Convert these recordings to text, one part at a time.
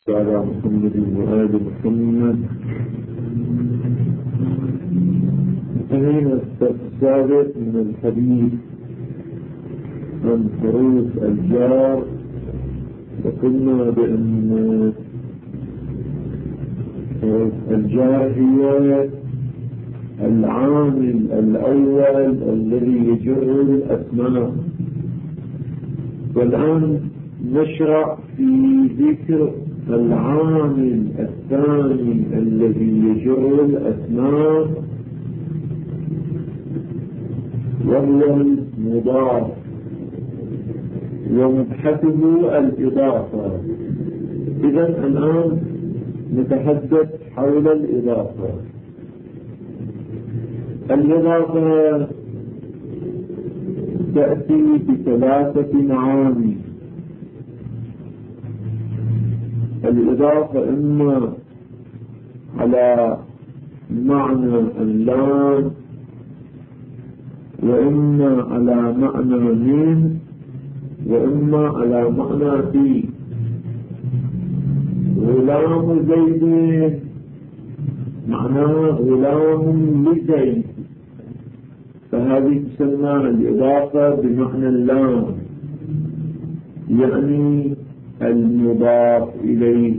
على محمد وآل محمد. انتهينا الدرس السابق من الحديث عن حروف الجار، وقلنا بأن حروف الجار هي العامل الأول الذي يجر الأسماء. والآن نشرع في ذكر العامل الثاني الذي يجر الأسماء، وهو المضاف، ومبحثه الإضافة. إذن الآن نتحدث حول الإضافة. الإضافة تأتي بثلاثة معاني. الإضافة إما على معنى اللام، وإما على معنى من، وإما على معنى في. غلام زيد معناه غلام لزيد، فهذه تسمى الإضافة بمعنى اللام، يعني المضاف إليه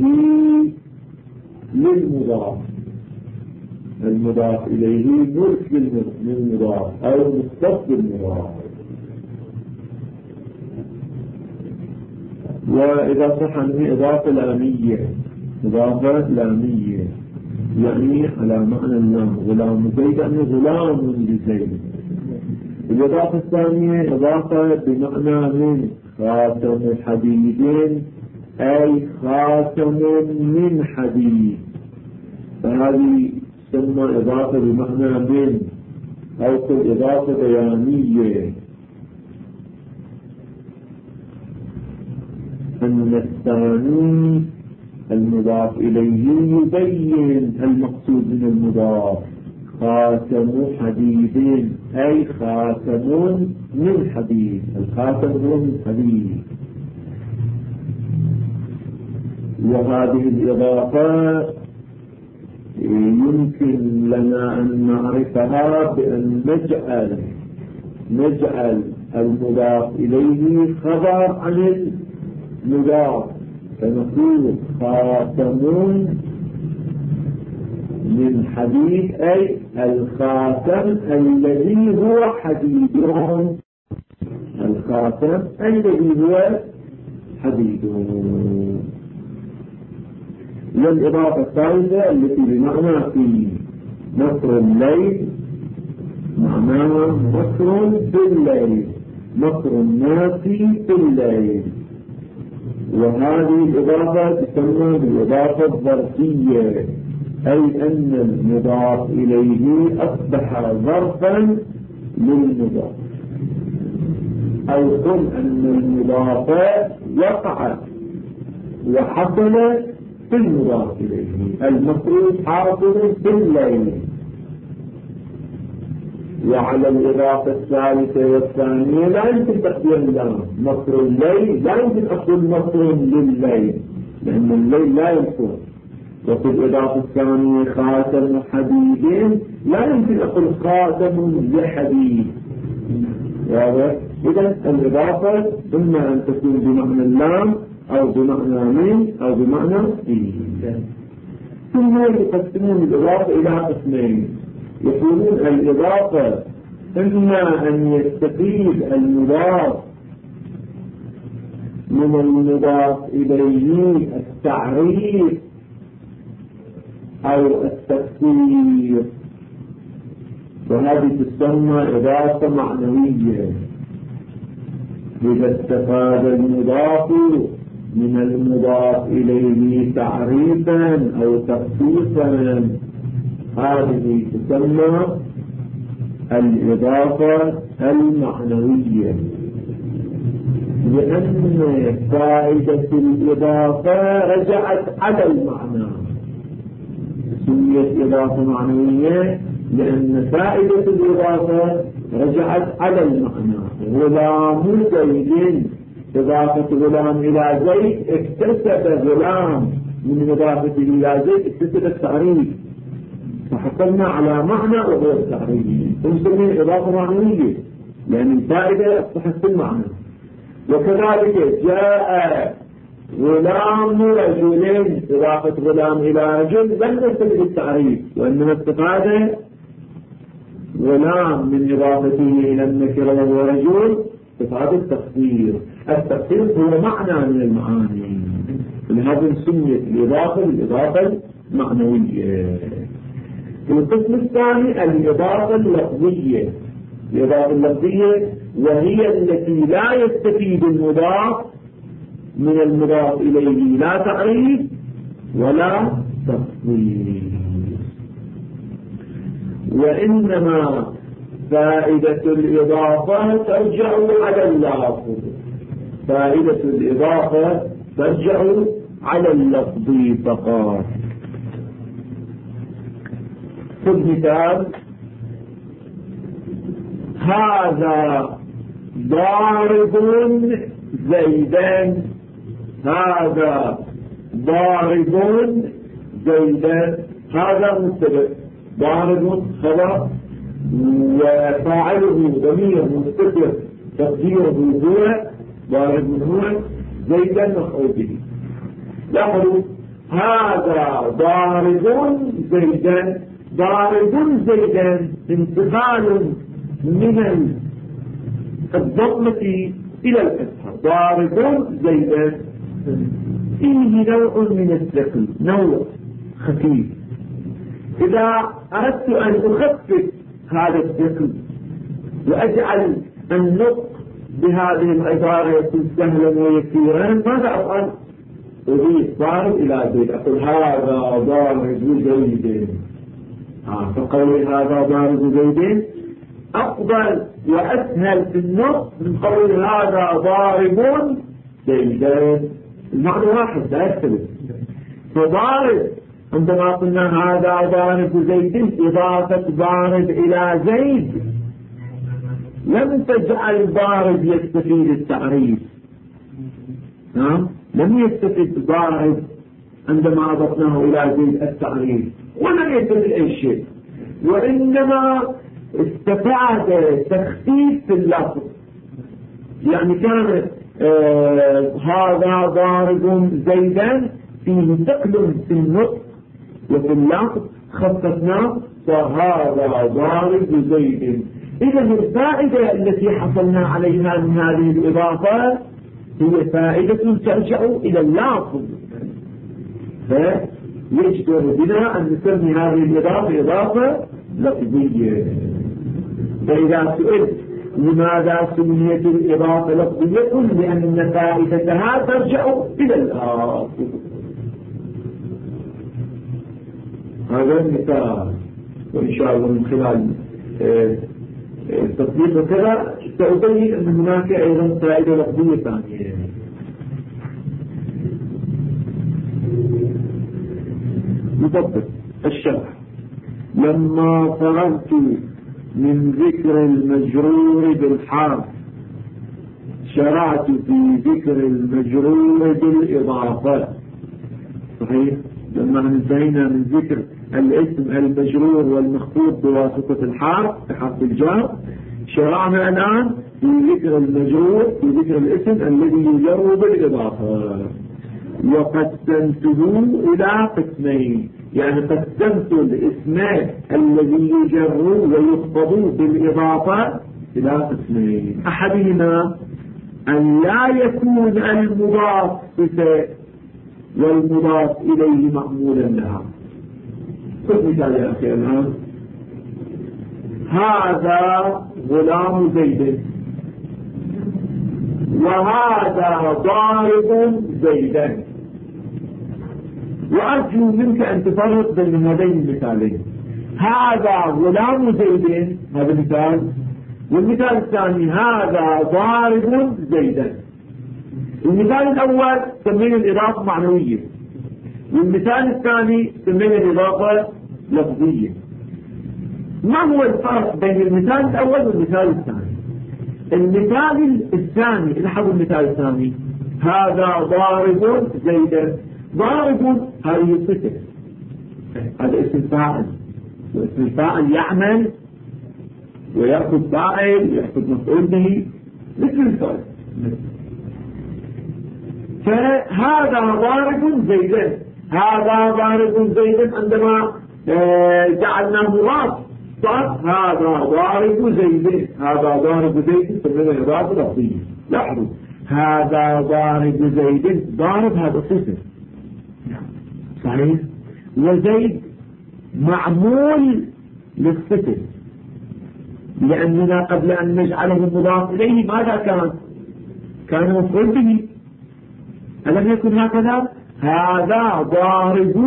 للمضاف، المضاف إليه ملك للمضاف أو مختص بالمضاف. وإذا صح أنه إضافة لامية، إضافة لامية يعني على معنى اللام، غلام زيد أنه غلام لزيد. الإضافة الثانية إضافة بمعنى من، خاتم حديد أي خاتم من حديد، فهذه تسمى إضافة بمعنى من، أو إضافة بيانية. أن الثاني المضاف إليه يبين المقصود من المضاف، خاتم حديد أي خاتم من حديد، الخاتم هو من حديد. وهذه الإضافة يمكن لنا أن نعرفها بأن نجعل المضاف إليه خبر عن المضاف، فنقول خاتم من حديد أي الخاتم الذي هو حديد، الخاتم الذي هو حديد. والإضافة الثالثة التي بمعنى في، نصر الليل معناها نصر بالليل، نصر الناس بالليل. وهذه الإضافة تسمى بالإضافة الظرفية، أي أن المضاف إليه أصبح ظرفا للمضاف، أو قل أن المضاف وقع وحصل في المضاف إليه. المفروض حاصل في الليل. وعلى الإضافة الثالثة والثانية لا يمكن تقدير اللام، نصر الليل لا يمكن أقول نصر لليل لأن الليل لا يمكن. وفي الإضافة الثانية خاتم حديد لا يمكن أقول خاتم لحديد. إذن الإضافة إما أن تكون بمعنى اللام أو بمعنى من أو بمعنى فيه. ثم يقسمون الإضافة إلى قسمين. يقولون الإضافة إما أن يستفيد المضاف من المضاف إليه التعريف أو التفسير، وهذه تسمى إضافة معنوية. إذا استفاد المضاف من المضاف إليه تعريفا أو تخصيصا، هذه تسمى الإضافة المعنوية، لأن فائدة الإضافة رجعت على المعنى. سميت إضافة معنوية لأن فائدة الإضافة رجعت على المعنى. غلام زيد، إضافة غلام إلى زيد اكتسب غلام من إضافته إلى زيد اكتسب التعريف، فحصلنا على معنى وهو التعريف، ونسميه إضافة معنوية لأن الفائدة تحس المعنى. وكذلك جاء غلام رجلين، إضافة غلام إلى رجل لم تستفيد التعريف، وإنما استفاد غلام من إضافته إلى النكرة وهو رجل استفاد التفسير. التفسير هو معنى من المعاني، لهذا سميت الإضافة بالإضافة المعنوية. القسم الثاني الإضافة اللفظية. الإضافة اللفظية وهي التي لا يستفيد المضاف من المضاف إليه لا تعريف ولا تفصيل، وإنما فائدة الإضافة ترجع على اللفظ. فائدة الإضافة ترجع على اللفظ فقط. خذ مثال: هذا ضارب زيدا. هذا ضارب زيدا، هذا مبتدأ، ضارب خبر، وفاعله ضمير مستتر تقديره هو، ضارب هو، زيدا مفعول به. لاحظوا هذا ضارب زيدا، ضارب زيدا انتقال من الضمة إلى الفتحة. ضارب زيدا فيه نوع من الثقل، نوع خفيف. إذا أردت أن أخفف هذا الثقل وأجعل النطق بهذه العبارة يكون سهلا ويسيرا، ماذا أفعل؟ أضيف ضارب إلى زيد، أقول هذا ضارب زيد. فقولي هذا ضارب زيد أفضل وأسهل في النطق من قول هذا ضارب زيدين. المعنى واحد لا يختلف. فضارب عندما قلنا هذا ضارب زيد إضافة ضارب إلى زيد لم تجعل ضارب يستفيد التعريف. لم يستفيد ضارب عندما أضفناه إلى زيد التعريف، ولم يستفيد أي شيء، وإنما استفاد تخفيف في اللفظ. يعني كان هذا ضارب زيدا فيه ثقل في النطق وفي اللفظ، خففناه فهذا ضارب زيد. إذا الفائدة التي حصلنا عليها من هذه الإضافة هي فائدة ترجع إلى اللفظ، فيجدر بنا أن نسمي هذه الإضافة إضافة لفظية. فإذا سئلت لماذا سميت الإضافة لفظية، قل لأن فائدتها ترجع إلى اللفظ. هذا المثال، وإن شاء الله من خلال التطبيق وكذا سأبين أن هناك أيضا فائدة لفظية ثانية. نطبق الشرح: لما فرغت من ذكر المجرور بالحرف شرعت في ذكر المجرور بالإضافة. صحيح؟ لما انتهينا من ذكر الاسم المجرور والمخفوض بواسطة الحرف بحرف الجر، شرعنا الآن في ذكر المجرور، في ذكر الاسم الذي يجر بالإضافة. وقسمته إلى قسمين، يعني قسمت الاسم الذي يجر ويخفض بالإضافة إلى قسمين. أحدهما أن لا يكون المضاف صفة والمضاف إليه مأمولا لها. خذ مثال يا أخي الآن: هذا غلام زيد، وهذا ضارب زيدا. وأرجو منك أن تفرق بين هذين المثالين: هذا غلام زيد، هذا مثال، والمثال الثاني هذا ضارب زيدا. المثال الأول سمينا الإضافة معنوية، والمثال الثاني سمينا الإضافة لفظية. ما هو الفرق بين المثال الأول والمثال الثاني؟ المثال الثاني، لاحظوا المثال الثاني: هذا ضارب زيدا، ضارب هذه صفة، هذا اسم فاعل، واسم الفاعل يعمل ويأخذ فاعل ويأخذ مفعول به مثل الفاعل. فهذا ضارب زيدا، هذا ضارب زيدا عندما جعلناه مضاف صار هذا ضارب زيد، هذا ضارب زيد سمينا إضافة لفظية. لاحظوا هذا ضارب زيد، ضارب هذا صفة صحيح، وزيد معمول للصفة، لأننا قبل أن نجعله مضاف إليه ماذا كان مفعول به، ألم يكن هكذا؟ هذا ضارب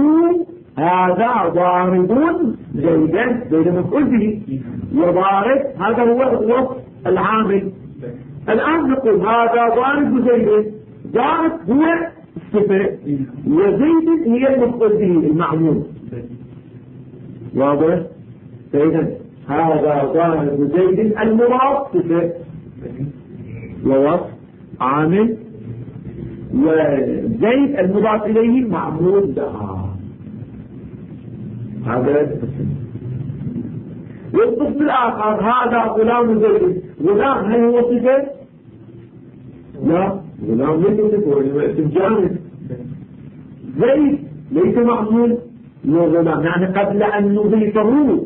زيدا، زيدا مفعول به، وضارب هذا هو الوصف العامل. الآن نقول هذا ضارب زيدا، ضارب هو الصفة وزيد هي المفعول به المعمول، واضح؟ فإذا هذا ضارب زيد المضاف صفة ووصف عامل، وزيد المضاف إليه معمول لها. هذا القسم. والقسم الآخر هذا غلام زيد، غلام هل هو صفة؟ لا، غلام ليس صفة، هو اسم جامد. زيد ليس معمول لغلام، يعني قبل أن نضيفه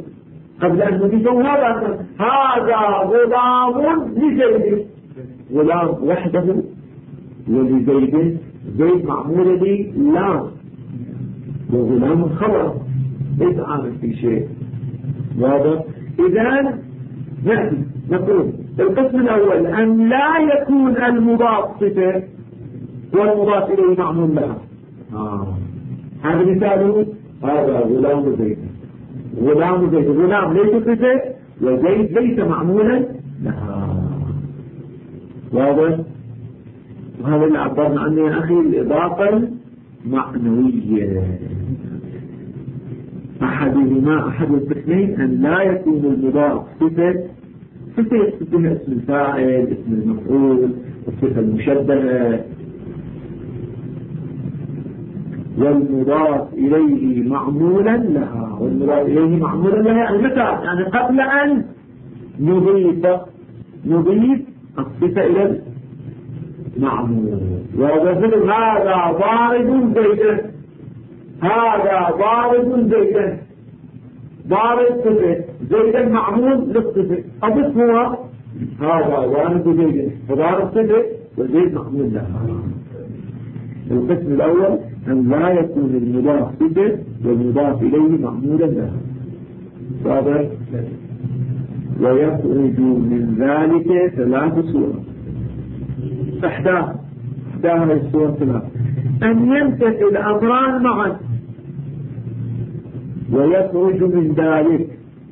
هذا غلام لزيد، غلام وحده، ولزيد زيد معمول به لا، وغلام خبر ليس عامل في شيء، واضح؟ إذن نقول القسم الأول أن لا يكون المضاف صفة والمضاف إليه معمول لها. هذا مثاله هذا غلام زيد، غلام ليس صفة وزيد ليس معمولا لها، واضح؟ وهذا اللي عبرنا عنه يا أخي الإضافة المعنوية. أحد القسمين أن لا يكون المضاف صفة يقصد بها اسم الفاعل، اسم المفعول، الصفة المشبهة، والمضاف إليه معمولا لها، يعني متى؟ يعني قبل أن نضيف الصفة إلى المعمول. وذلك هذا ضارب زيدا، هذا ضارب زيدا، ضارب صفة، زيدا معمول للصفة، أضف هو هذا ضارب زيدا، فضارب صفة وزيد معمول لها. القسم الأول أن لا يكون المضاف صفة والمضاف إليه معمولا لها، واضح؟ ويخرج من ذلك 3 صور. إحداها الصور 3: أن ينتفي الأمران معا ويخرج من ذلك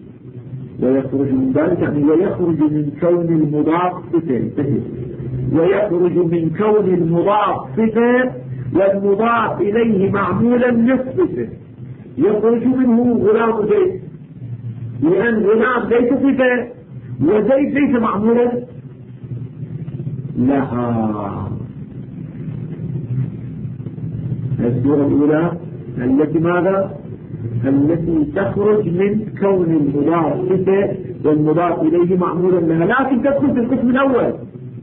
يعني ويخرج من كون المضاف صفة، ويخرج من كون المضاف صفة والمضاف إليه معمولا للصفة. يخرج منه غلام زيد، لأن غلام ليس صفة وزيد ليس معمولا لها. الصورة الأولى التي ماذا؟ التي تخرج من كون المضاف صفة والمضاف إليه معمولا لها، لكن تدخل في القسم الأول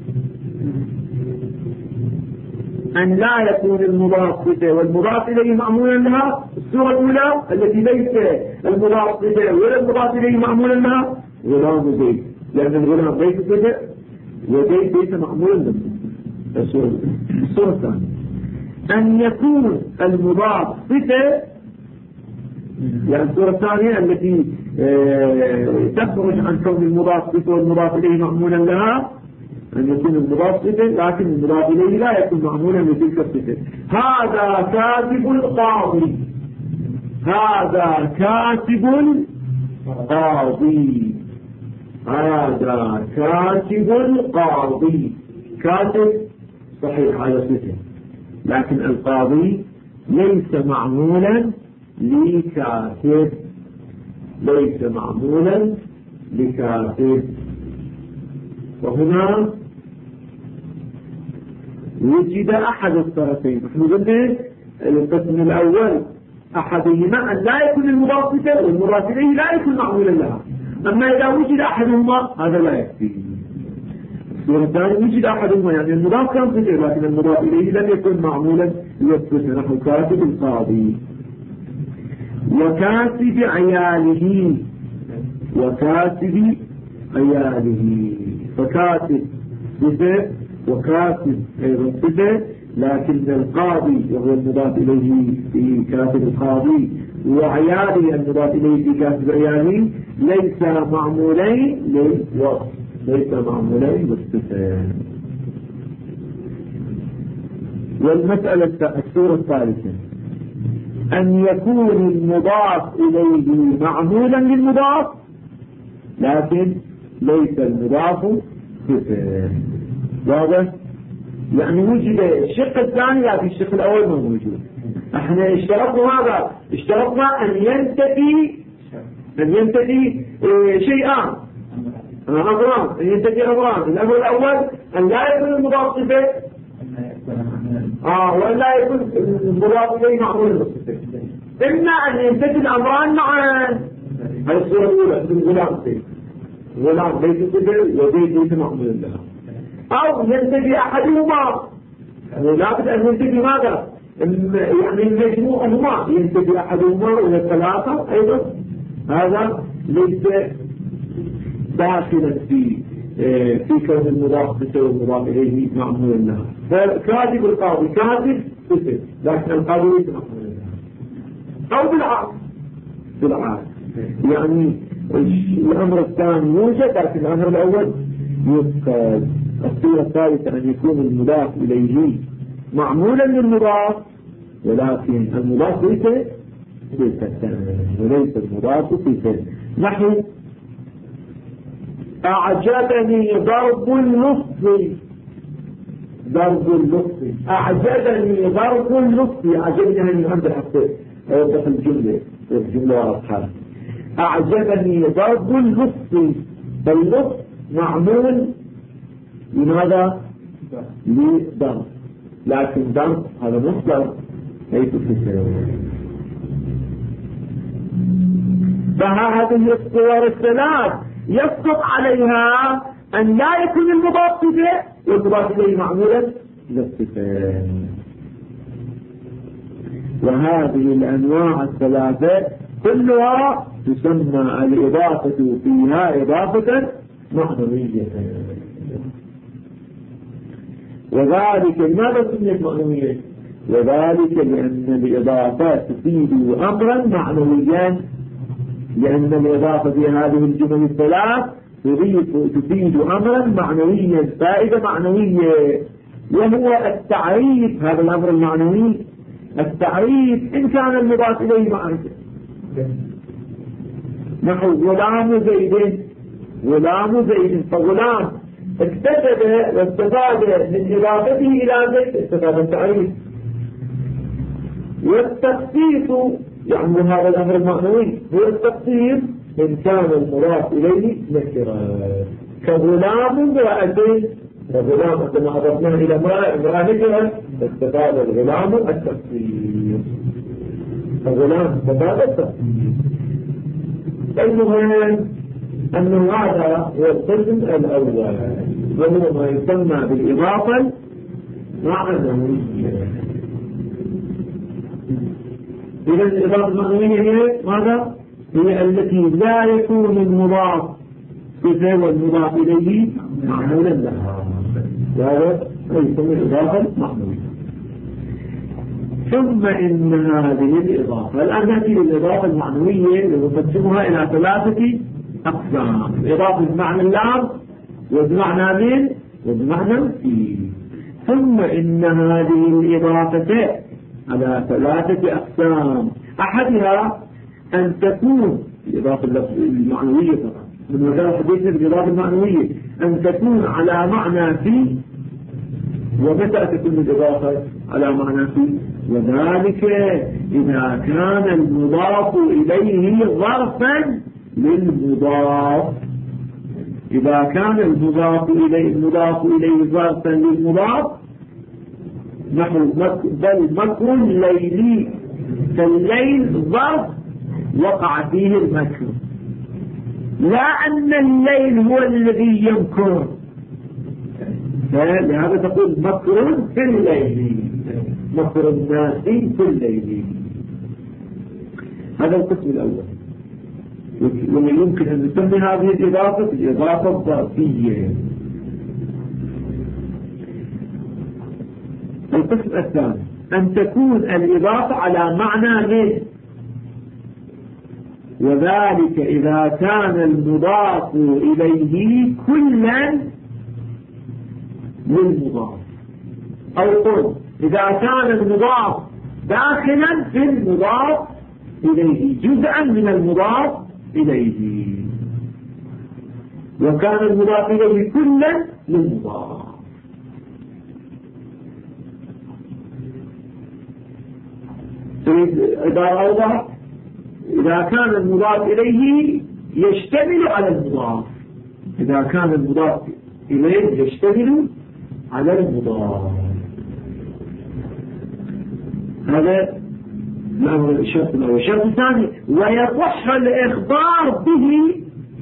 أن لا يكون المضاف صفة والمضاف إليه معمولا لها. الصورة الأولى التي ليس المضاف صفة ولا المضاف إليه معمولا لها غلام زيد، لأن الغلام ليس صفة وزيد ليس معمولا لها. الصورة الثانية أن يكون المضاف صفة، يعني الصورة الثانية التي تخرج عن كون المضاف صفة والمضاف إليه معمولا لها، أن يكون المضاف صفة لكن المضاف إليه لا يكون معمولا لتلك الصفة. هذا كاتب القاضي، هذا كاتب القاضي، هذا كاتب القاضي. كاتب صحيح هذا صفة، لكن القاضي ليس معمولا لكاتب، ليس معمولا لكاتب. وهنا وجد أحد الطرفين. نحن قلنا القسم الأول أحدهما أن لا يكون المضاف صفة والمضاف إليه لا يكون معمولا لها. أما إذا وجد أحدهما هذا لا يكفي. الصورة الثانية وجد أحدهما يعني المضاف كان صفة لكن المضاف إليه لم يكن معمولا للصفة، نحو كاتب القاضي وكاتب عياله وكاتب عياله، فكاتب صفة وكاتب أيضا صفة، لكن القاضي وهو المضاف إليه في كاتب القاضي وعياله المضاف إليه في كاتب عياله ليس معمولين للوصف، ليس معمولين بالصفة. والمسألة الصورة الثالثة أن يكون المضاف إليه معمولا للمضاف لكن ليس المضاف صفة. واضح؟ يعني وجد الشق الثاني لكن الشق الأول ما موجود. احنا اشترطنا ماذا؟ اشترطنا أن ينتفي شيئان أمران، أن ينتفي أمران. الأمر الأول أن لا يكون المضاف صفة وأن لا يكون المضاف إليه معمول بالصفة. إما أن ينتفي الأمران معا. هذه الصورة الأولى غلام ليس صفة وزيد ليس معمول لها، أو ينتفي أحدهما لا بد أن ينتفي ماذا؟ يعني المجموعهما ينتفي أحدهما والثلاثة أيضا، هذا ليس داخلا في كون المضاف صفة والمضاف إليه معمول لها. فكاتب القاضي كاتب صفة لكن القاضي ليس معمول لها، أو بالعكس يعني الأمر الثاني يوجد لكن الأمر الأول يفقد. الصورة الثالثة أن يكون المضاف إليه معمولا للمضاف ولكن المضاف ليس وليس المضاف صفة. نحن أعجبني ضرب اللص، أعجبني ضرب اللص، أعجبني من عند الحقيقة أوضح الجملة واضحة. أعجبني ضرب اللص، فاللص معمول لماذا؟ لضرب، لكن ضرب هذا مصدر ليس صفة. فهذه الصور الثلاث يسقط عليها أن لا يكون المضاف صفة والمضاف إليه معمولا للصفة. وهذه الأنواع الثلاثة كلها تسمى الإضافة فيها إضافة معنوية. وذلك لماذا سميت معنوية؟ وذلك لأن الإضافة تفيد أمرا معنويا، لأن الإضافة في هذه الجمل الثلاث تفيد أمرا معنويا، فائدة معنوية، وهو التعريف. هذا الأمر المعنوي التعريف إن كان المضاف إليه معرفة، نحو غلام زيد، فغلام اكتسب واستفاد من إضافته إلى زيد، استفاد التعريف. والتخصيص يعني هذا الأمر المعنوي هو التخصيص إن كان المضاف إليه نكرا، كغلام امرأتين، فغلام كما أضفناه إلى امرأة نكرا استفاد الغلام التخصيص، فغلام استفاد التخصيص. المهم أنه هذا هو القسم الأول وهو ما يسمى بالإضافة معنوية. إذا الإضافة المعنوية هي ماذا؟ هي التي لا يكون المضاف صفة والمضاف إليه معمولا لها، وهذا يسمى الإضافة المعنوية. ثم إن هذه الإضافة الآن نأتي للإضافة المعنوية ونقسمها إلى ثلاثة أقسام: إضافة بمعنى اللام وبمعنى من وبمعنى في. ثم إن هذه الإضافة على ثلاثة أقسام: أحدها أن تكون الإضافة المعنوية طبعا من وجه حديثنا بالإضافة المعنوية أن تكون على معنى في. ومتى تكون الإضافة على معنى في؟ وذلك إذا كان المضاف إليه ظرفا للمضاف. إذا كان المضاف إليه ظرفا للمضاف نحو بل مكر ليلي، فالليل ظرف وقع فيه المكر، لا أن الليل هو الذي يمكر، لهذا تقول مكر في الليل، مكر الناس في الليل. هذا القسم الأول. ويمكن أن نسمي هذه الإضافة الإضافة الظرفية. القسم الثاني أن تكون الإضافة على معنى من، وذلك إذا كان المضاف إليه كلا للمضاف، أو قل إذا كان المضاف داخلا في المضاف إليه، جزءا من المضاف إليه، وكان المضاف إليه كلا للمضاف. عبارة أوضح، إذا كان المضاف إليه يشتمل على المضاف، إذا كان المضاف إليه يشتمل على المضاف، هذا الشرط الأول. الشرط الثاني ويصح الإخبار به،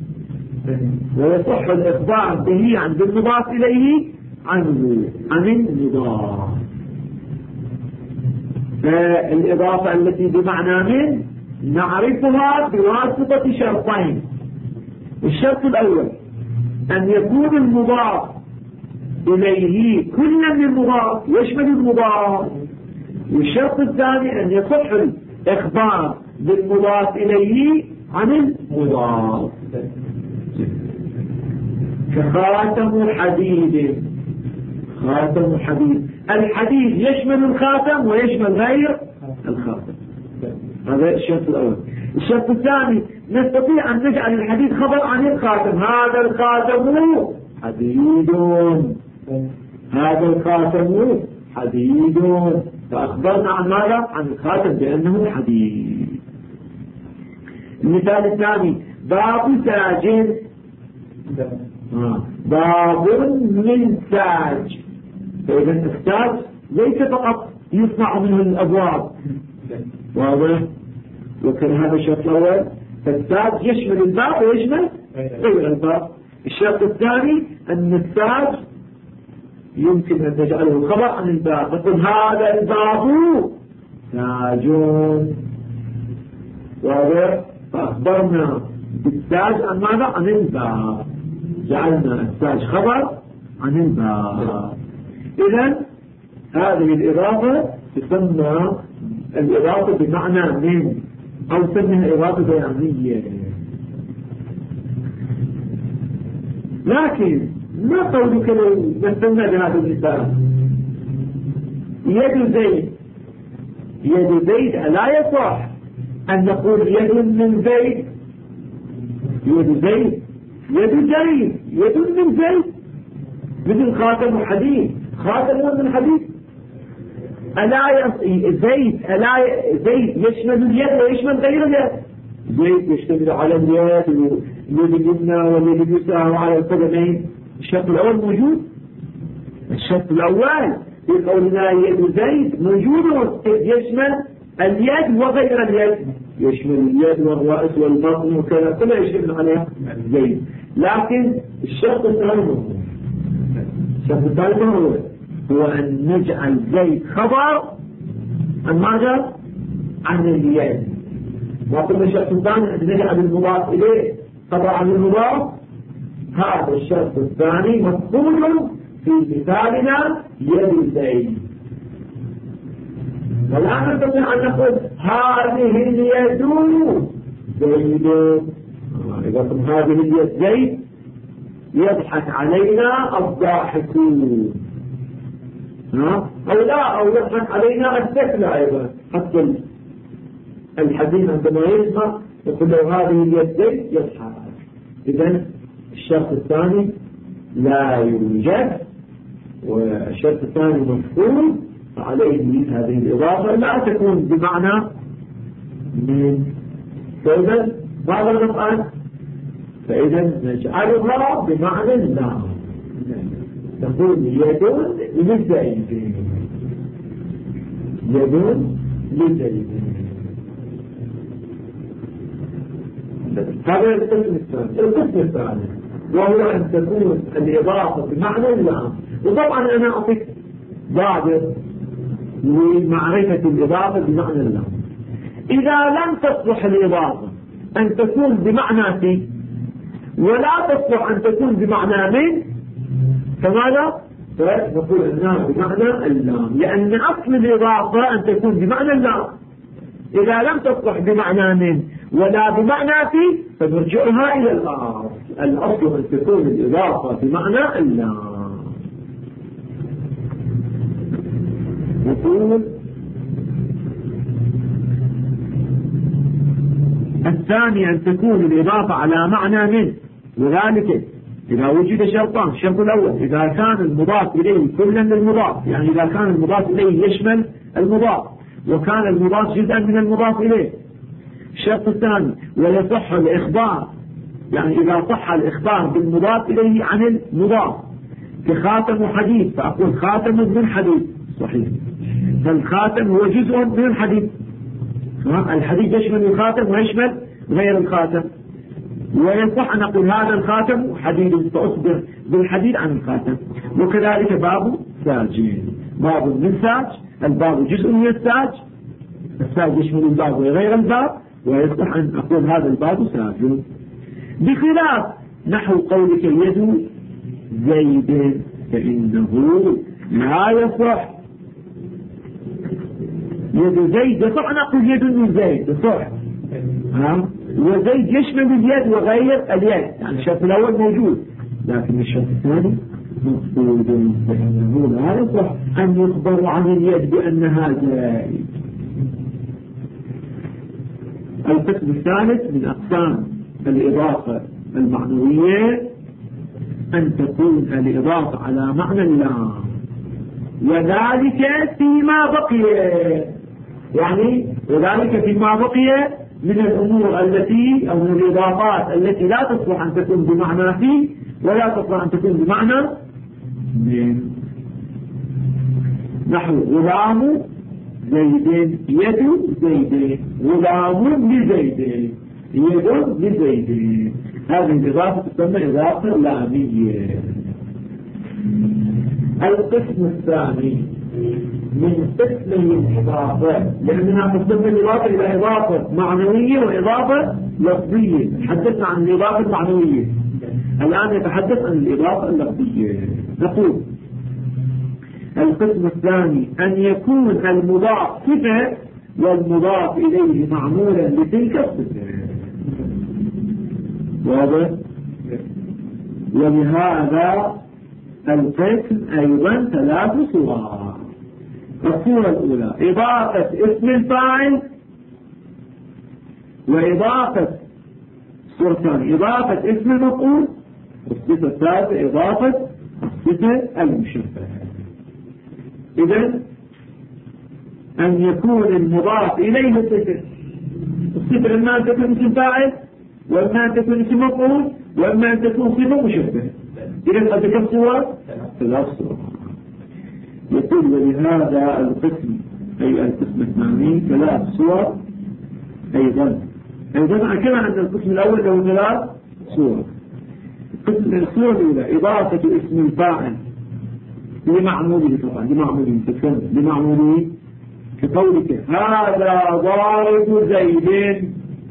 ويصح الإخبار به عن المضاف إليه عن المضاف. فالإضافة التي بمعنى من نعرفها بواسطة شرطين. الشرط الأول أن يكون المضاف إليه كلا من المضاف يشمل المضاف، والشرط الثاني أن يصح الإخبار بالمضاف إليه عن المضاف. كخاتم حديد، خاتم حديد، الحديد يشمل الخاتم ويشمل غير الخاتم، هذا الشرط الأول. الشرط الثاني نستطيع أن نجعل الحديد خبر عن الخاتم، هذا الخاتم حديد، هذا الخاتم حديد، فأخبرنا عن ماذا؟ عن الخاتم بأنه حديد. المثال الثاني باب ساج، باب من ساج، فإذا الساج ليس فقط يصنع منه الأبواب، واضح؟ وكان هذا الشرط الأول، فالساج يشمل الباب ويشمل غير الباب. الشرط الثاني أن الساج يمكن أن نجعله خبر عن الباب، نقول هذا الباب ساج، واضح؟ فأخبرنا بالساج عن ماذا؟ عن الباب، جعلنا الساج خبر عن الباب. إذن هذه الإضافة تسمى الإضافة بمعنى من، أو تسميها إضافة بيانية. لكن ما قولك لو مثلنا بهذا المثال يد زيد، يد زيد لا يصح أن نقول يد من زيد، يد زيد، يد زيد، يد من زيد، مثل خاتم حديد، خاتم من حديد. ألا زيد، ألا زيد يشمل اليد ويشمل غير اليد، زيد يشتمل على اليد واليد اليمنى واليد اليسرى وعلى القدمين. الشرط الأول موجود، الشرط الأول في قولنا يد زيد موجود، يشمل اليد وغير اليد، يشمل اليد والرأس والبطن وكذا كله يشمل عليها زيد. لكن الشرط الثاني، الشرط الثالث هو أن نجعل زيد خبر عن ماذا؟ عن اليد. وقلنا الشرط الثاني أن نجعل المضاف إليه خبر عن المضاف. هذا الشرط الثاني مفهوم في مثالنا يد زيد، ولا نستطيع أن نقول هذه اليد زيد. إذا قلت هذه اليد زيد يضحك علينا الضاحكون، أو لا، أو يضحك علينا السكلة أيضا. حتى الحديث عندما يسمع يقول له هذه اليد زيد يضحك. إذن الشرط الثاني لا يوجد، والشرط الثاني مفهوم، فعليه هذه الإضافة لا تكون بمعنى من. فإذا ماذا نفعل؟ فإذا نجعلها بمعنى لا، تقول يد للزيد، يد لزيد. هذا القسم الثاني. القسم الثاني وهو أن تكون الإضافة بمعنى اللام. وطبعا أنا أعطيك ضابط لمعرفة الإضافة بمعنى اللام. إذا لم تصلح الإضافة أن تكون بمعنى في ولا تصلح أن تكون بمعنى من، فماذا؟ فنقول أنها بمعنى اللام، لأن أصل الإضافة أن تكون بمعنى اللام. إذا لم تصلح بمعنى من ولا بمعنى في فنرجعها إلى الأصل. الأصل أن تكون الإضافة بمعنى اللام. نقول الثاني أن تكون الإضافة على معنى من، وذلك إذا وجد شرطان. الشرط الأول إذا كان المضاف إليه كلا للمضاف، يعني إذا كان المضاف إليه يشمل المضاف وكان المضاف جزءا من المضاف إليه. الشرط الثاني ويصح الإخبار، يعني إذا صح الإخبار بالمضاف إليه عن المضاف كخاتم وحديد، فأقول خاتم من حديد صحيح، فالخاتم هو جزء من الحديد. الحديد يشمل الخاتم ويشمل غير الخاتم. ويصح أن نقول هذا الخاتم حديد فأصبر بالحديد عن الخاتم. وكذلك باب ساج، باب من ساج، الباب جزء من الساج، الساج يشمل الباب وغير الباب، ويصح أن أقول هذا الباب ساج. بخلاف نحو قولك يد زيد فإنه لا يصح. يد زيد يصح أن أقول يد من زيد يصح، وزيد يشمل اليد وغير اليد، يعني الشرط الأول موجود، لكن الشرط الثاني مفقود فإنه لا يصح أن يخبر عن اليد بأنها زيد. القسم الثالث من أقسام الإضافة المعنوية أن تكون الإضافة على معنى اللام، وذلك فيما بقي، يعني وذلك فيما بقي من الأمور التي أو من الإضافات التي لا تصلح أن تكون بمعنى في ولا تصلح أن تكون بمعنى من. نحو غلام زيد، يد زيد، غلام لزيد، يد لزيد. هذه الإضافة تسمى إضافة لامية. القسم الثاني من قسم الإضافة، لأننا قسمنا الإضافة إلى إضافة معنوية وإضافة لفظية. تحدثنا عن الإضافة المعنوية، الآن نتحدث عن الإضافة اللفظية. نقول القسم الثاني أن يكون المضاف صفة والمضاف إليه معمولا لتلك الصفة. واضح؟ ولهذا القسم أيضا ثلاث صور. الصورة الأولى إضافة اسم الفاعل، وإضافة الصورة الثانية إضافة اسم المفعول، والصفة الثالثة إضافة الصفة المشبهة. إذن أن يكون المضاف إليه صفة، الصفة إما أن تكون اسم فاعل، وإما أن تكون اسم مفعول، وإما أن تكون صفة مشبهة. إذن قد كم صور؟ ثلاث صور. يقول ولهذا القسم أي القسم الثاني ثلاث صور أيضا كما أن القسم الأول له ثلاث صور. الصورة الأولى إضافة اسم الفاعل لمعموله، طبعا لمعموله كقولك هذا ضارب زيد،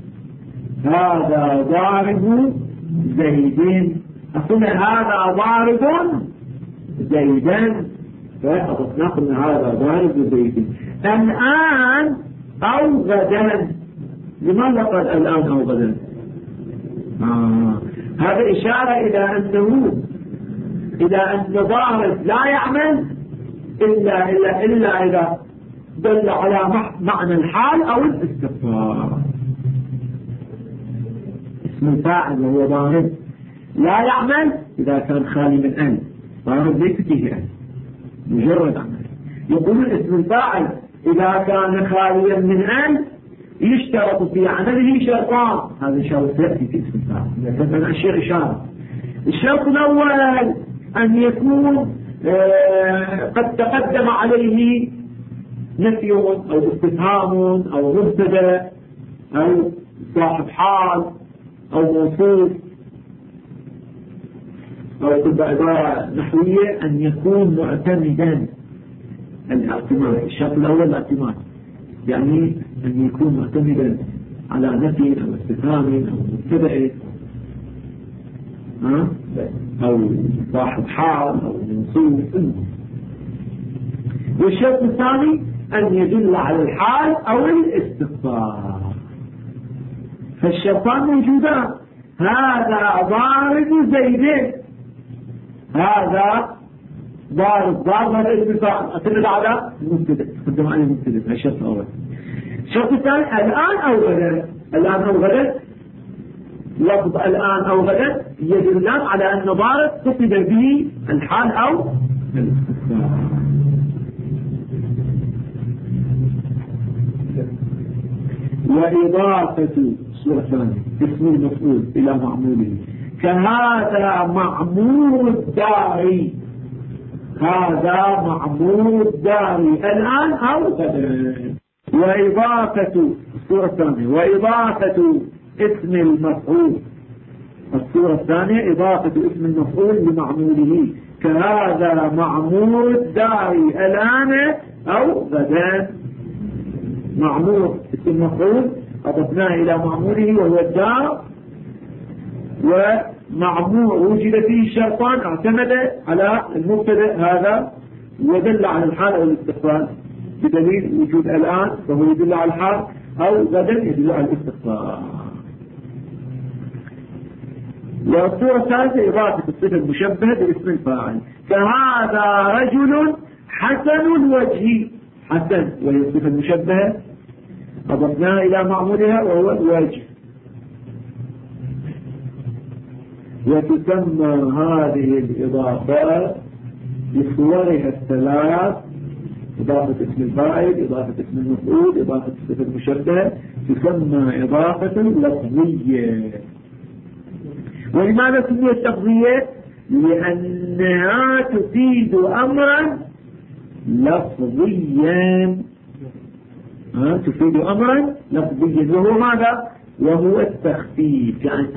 هذا ضارب زيد، أقول هذا ضارب زيدا، فأطلقنا هذا ضارب زيد. الآن أو غدا، لماذا قال الآن أو غدا؟ هذا إشارة إلى أن ضارب لا يعمل إلا إذا دل على معنى الحال أو الاستقرار. اسم الفاعل وهو ضارب لا يعمل إذا كان خالي من أن، ضارب ليس فيه أن، مجرد عمل. يقول اسم الفاعل إذا كان خاليا من أن يشترط في عمله شرطان. هذا الشرط يأتي في اسم الفاعل إذا كان أشياء إشارة. الشرط الأول أن يكون قد تقدم عليه نفي أو استفهام أو مبتدأ أو صاحب حال أو موصوف أو بعبارة نحوية أن يكون معتمدا. الاعتماد الشرط الأول الاعتماد، يعني أن يكون معتمدا على نفي أو استفهام أو مبتدأ أو صاحب حال أو موصوف. والشرط الثاني أن يدل على الحال أو الاستفسار. فالشرطان موجودان، هذا ضارب زيد، هذا ضارب هذا الاستفسار أعتمد على المبتدأ، قدم عليه المبتدأ. الشرط الأول. الشرط الثاني الآن أو غدا. الآن أو غدا، لفظ الآن أو غدا يدلان على أن ضارب قصد به الحال أو الاستفسار. وإضافة صورة ثانية اسم المفعول إلى معموله، كهذا معمول الدار، هذا معمول الدار الآن أو غدا. وإضافة الصورة الثانية وإضافة اسم المفعول، الصورة الثانية إضافة اسم المفعول لمعموله، كهذا معمول الدار الآن أو غدا. معمول اسم مفعول أضفناه إلى معموله وهو الدار، ومعمول وجد فيه الشرطان اعتمد على المبتدأ هذا ودل على الحال أو الاستقبال بدليل وجود الآن فهو يدل على الحال، أو غدا يدل على الاستقبال. والصورة الثالثة إضافة الصفة المشبهة باسم الفاعل، كهذا رجل حسن الوجه، حسن وهي الصفة المشبهة أضفناها إلى معمولها وهو الوجه. وتسمى هذه الإضافات بصورها الثلاث: إضافة اسم الفاعل، إضافة اسم المفعول، إضافة الصفة المشبهة، تسمى إضافة لفظية. ولماذا سميت لفظية؟ لأنها تفيد أمرا لفظيا، تفيد أمرا لفظيا، وهو ماذا؟ وهو التخفيف، يعني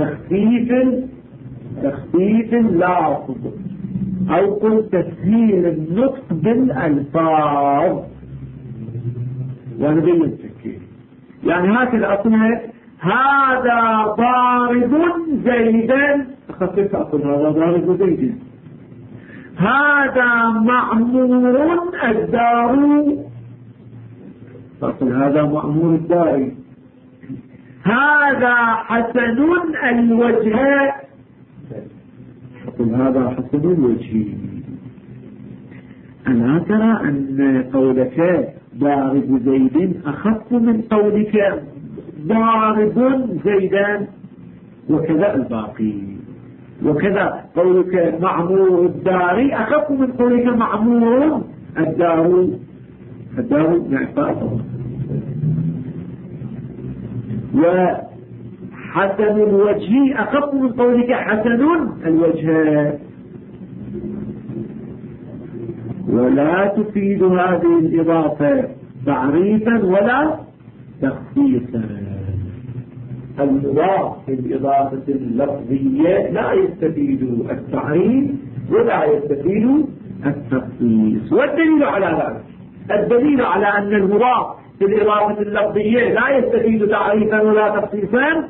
تخفيف اللفظ، أو قل تسهيل النطق بالألفاظ. ونبين التكييف، يعني هكذا أقولها: هذا ضارب زيدا، أخفف أقول هذا ضارب زيدا. هذا معمور الدار، أقول هذا معمور الدار. هذا حسن الوجه، أقول هذا حسن الوجه. ألا ترى أن قولك ضارب زيد أخف من قولك ضارب زيدان؟ وكذا الباقي، وكذا قولك معمور الدار أخف من قولك معمور الدار. الدار معفاء. وحسن الوجه أخف من قولك حسن الوجه. ولا تفيد هذه الإضافة تعريفا ولا تخصيصا. المضاف في الإضافة اللفظية لا يستفيد التعريف ولا يستفيد التخصيص. والدليل على ذلك، الدليل على أن المضاف في الإضافة اللفظية لا يستفيد تعريفا ولا تخصيصا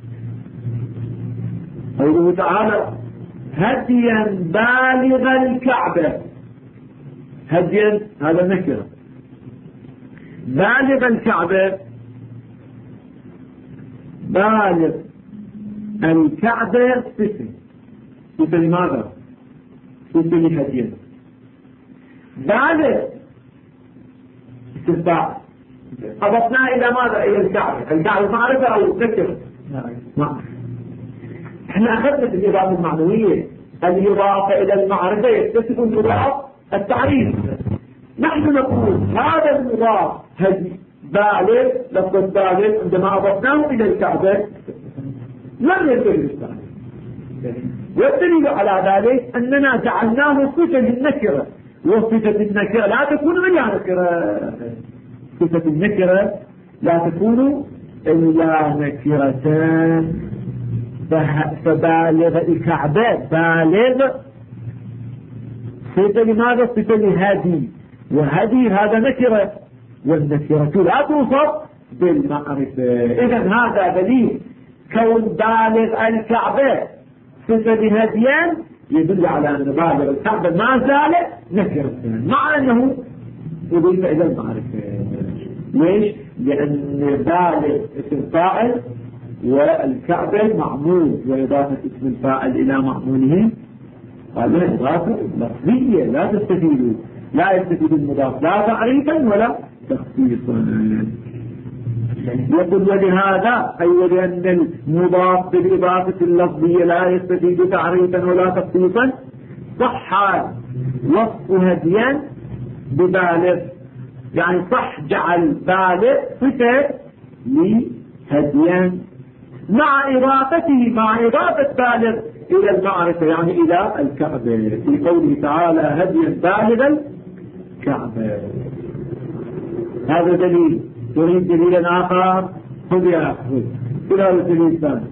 قوله تعالى: هديا بالغ الكعبة. هديا هذا نكرة، بالغ الكعبة، بالغ الكعبة صفة لماذا؟ صفة لهديا. بالغ استتباع، أضفناه إلى ماذا؟ إلى الكعبة. الكعبة معرفة أو نكرة؟ معرفة. احنا أخذنا في الإضافة المعنوية الإضافة إلى المعرفة يكتسب المضاف التعريف. نحن نقول هذا المضاف هدي بالغ، لفظ بالغ عندما أضفناه إلى الكعبة لم يلتزم التعريف. والدليل على ذلك أننا جعلناه صفة للنكرة، وصفة النكرة لا تكون إلا نكرة. صفة النكرة لا تكون إلا نكرتان. فبالغ الكعبة بالغ صفة لماذا؟ صفة لهدي، وهدي هذا نكرة، والنكرة لا توصف بالمعرفة. إذن هذا دليل كون بالغ الكعبة صفة لهديان يدل على أن بالغ الكعبة ما زال نكرة مع أنه يضيف إلى المعرفة. ليش؟ لأن بالغ اسم فاعل والكعبة معمول، وإضافة اسم الفاعل إلى معموله هذه إضافة لفظية لا تستفيد، لا يستفيد المضاف لا تعريفا ولا تخصيصا. يقول ولهذا أي ولأن المضاف بالإضافة اللفظية لا يستفيد تعريفا ولا تخصيصا صح وصف هديا ببالغ، يعني صح جعل بالغ صفة لهديا مع إضافة بالغ إلى المعرفة، يعني إلى الكعبة في قوله تعالى هديا بالغ الكعبة. هذا دليل. تريد دليلا آخر؟ خذ يا أخي كل هذا الدليل ثاني.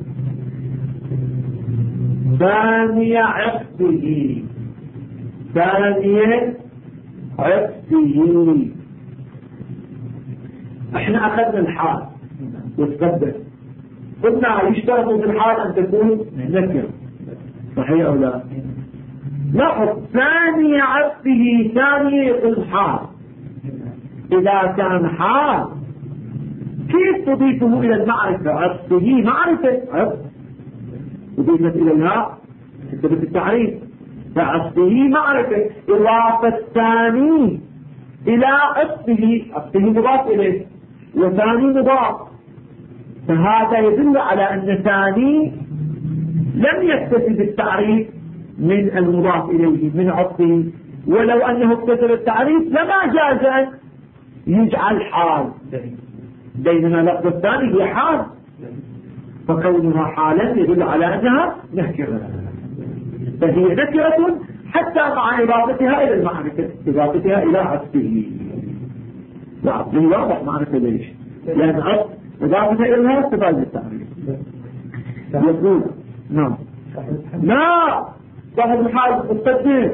ثانية عقده، ثانية عقده. احنا أخذنا الحال وتقدم، قلنا يشترط في الحال أن تكون نكر، صحيح أو لا؟ لاحظ ثانية عقده، ثانية الحال. إذا كان حال كيف تضيفه إلى المعرفة؟ عقده معرفة، عقد تضيفت إلى الهاء تثبت التعريف، فعقده معرفة. إضافة الثاني إلى عقده، عقده مضاف إليه وثاني مضاف، فهذا يدل على أن ثاني لم يكتسب بالتعريف من المضاف إليه من عقده، ولو أنه اكتسب التعريف لما جاز أن يجعل حال، بينما لفظ الثاني هي حال، فكونها حالا يدل على أنها نكرة، فهي نكرة حتى مع إضافتها إلى المعرفة، إضافتها إلى عقده. وعقده واضح معرفة ليش؟ لأن عقد إضافتها إليها استفاد بالتعريف. يقول نعم لا صاحب الحال مستدين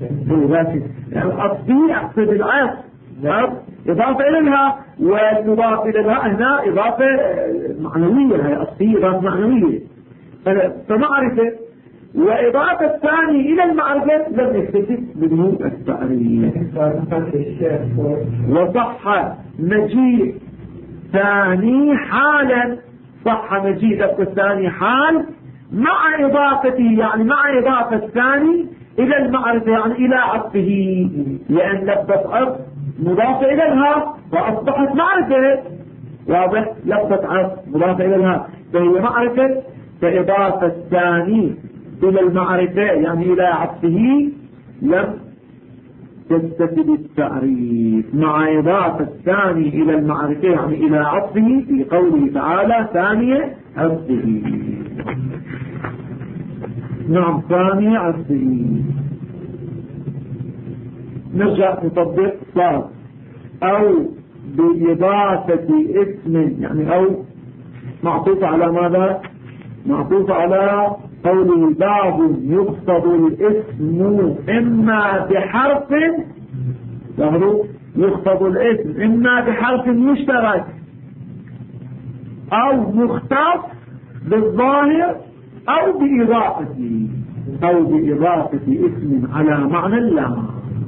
أقصد العقد إضافة إليها، والمضاف إليها هنا إضافة معنوية، هي أصلية إضافة معنوية، فمعرفة. وإضافة الثاني إلى المعرفة لم يكتسب منه التعريف. وصح مجيء ثاني حالا، صح مجيء لفظ الثاني حال مع إضافته، يعني مع إضافة الثاني إلى المعرفة، يعني إلى عطفه، لأن لفظة عطف مضافة إليها فأصبحت معرفة. واضح؟ لفظة عطف مضافة إليها فهي معرفة، فإضافة الثاني إلى المعرفة يعني إلى عطفه لم تستفد التعريف، مع إضافة الثاني إلى المعرفة يعني إلى عطفه في قوله تعالى ثانية عطفه. نعم ثانية عطفه. نرجع نطبق صار أو بإضافة اسم، يعني أو معطوف على ماذا؟ معطوف على قوله باب يقصد الاسم إما بحرف، يقصد الاسم إما بحرف مشترك أو مختص بالظاهر أو بإضافة اسم على معنى اللام،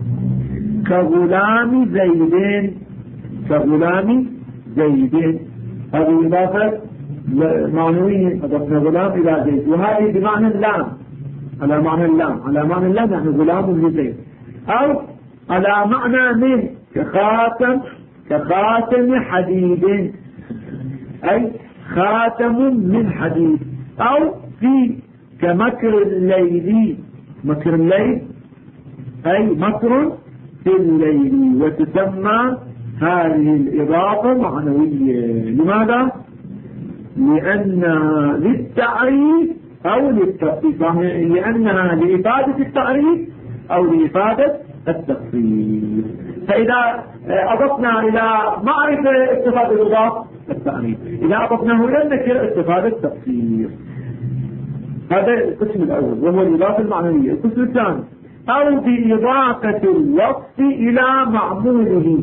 كغلام زيدين، كغلام زيدين، هذه إضافة معنوية، أضفنا غلام إلى زيد، وهذه بمعنى اللام، على معنى اللام، على معنى اللام يعني غلام لزيد، أو على معنى من كخاتم حديد، أي خاتم من حديد، أو في كمكر الليل، مكر الليل أي مكر في الليل، وتسمى هذه الإضافة معنوية. لماذا؟ لأنها للتعريف أو للتخصيص، لأنها لإفادة التعريف أو لإفادة التخصيص. فإذا أضفنا إلى معرفة استفاد الإضاف التعريف، إذا أضفناه إلى النكرة استفاد التفسير. هذا القسم الأول وهو الإضافة المعنوية. القسم الثاني أو بإضافة الوصف إلى معموله